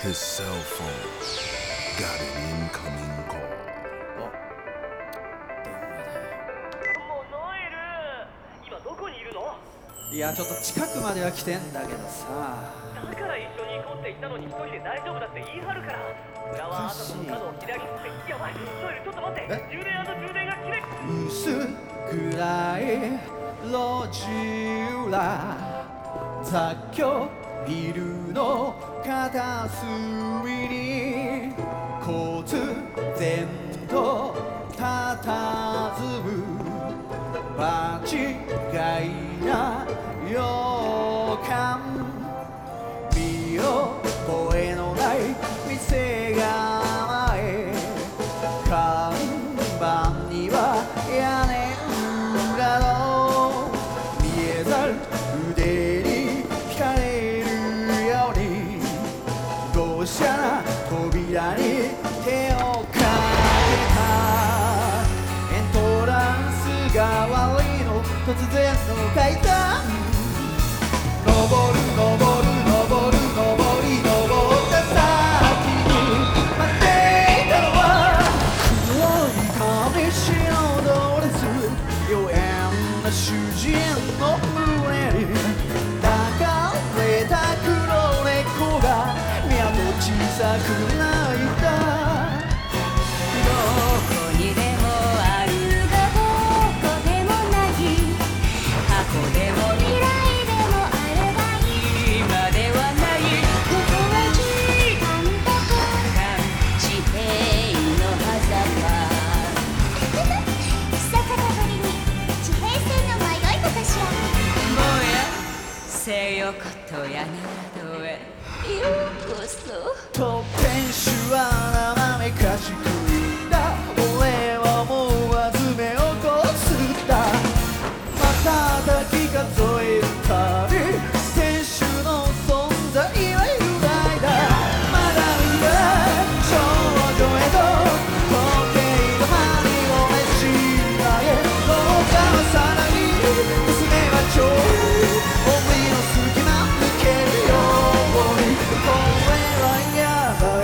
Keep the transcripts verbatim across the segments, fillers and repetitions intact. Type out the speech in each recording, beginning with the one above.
His cell phone got an incoming call. もうノエル、今どこにいるの？ いやちょっと近くまでは来てんだけどさ。 だから一緒に行こうって言ったのに一人で大丈夫だって言い張るから。フラワーアートの角を左ってやばい。ノエルちょっと待って。充電充電が切れ。 薄暗い路地裏、雑居ビルの片隅に交通然と佇む場違いな予感、見覚えのない店構え、看板には屋根裏の見えざる腕に惹かれるように、豪奢な扉に手をかけた。エントランスが悪いの突然の階段、登る登る登る登り登った先に待っていたのは黒い髪白ドレス、妖艶な主人の胸に抱かれた黒猫が目と小さく泣いた。 どこにでもあるがどこでもない、過去でも未来でもあれば今ではない、ここは時間と空間地平の狭間久方ぶりに地平線の迷い子かしら。 もやせよことやなどへようこそ。 と店主は斜めかしくいた。俺はもう集めをこすった。瞬き数えるたび店主の存在は揺らいだ。まだ見ない少女へと時計の針をねじ上げ、廊下はさらに娘はちょい思いの隙間抜けるように、これはやばい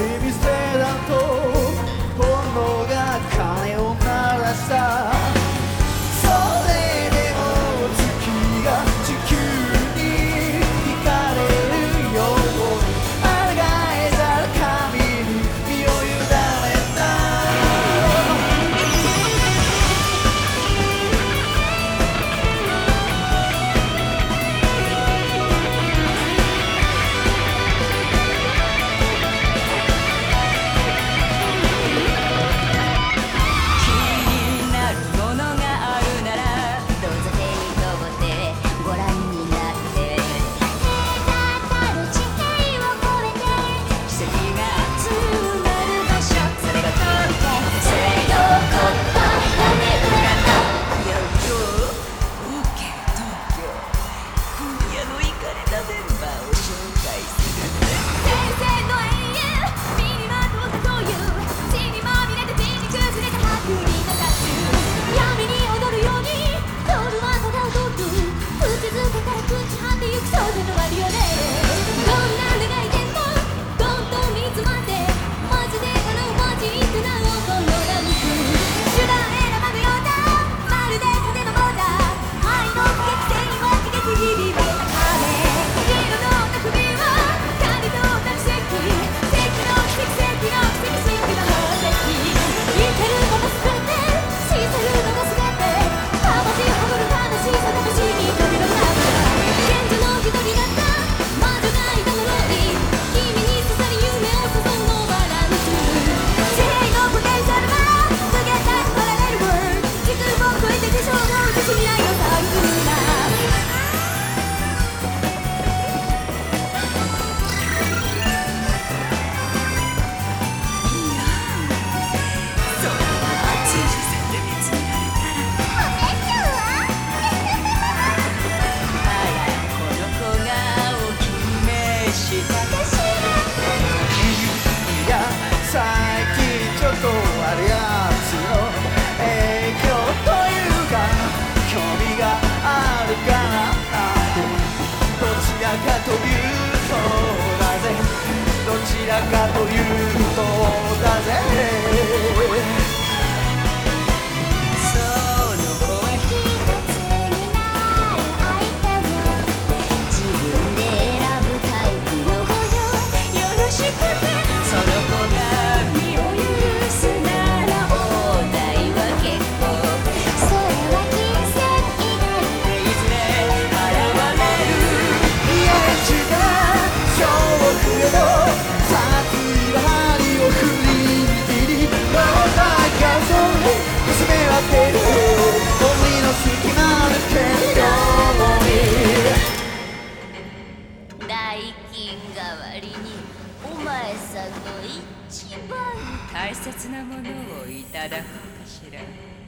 りにお前さんの一番大切なものをいただこうかしら。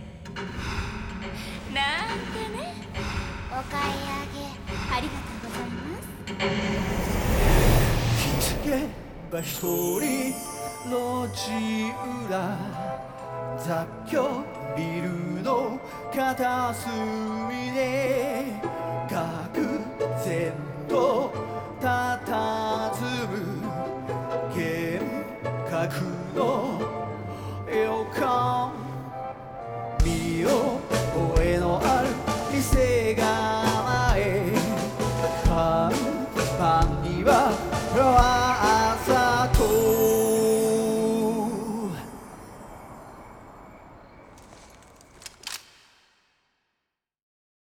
なんてね。 お買い上げありがとうございます。 気づけば一人路地裏、雑居ビルの片隅で愕然と佇む幻覚の予感、見覚えのある店構え、看板にはフラワー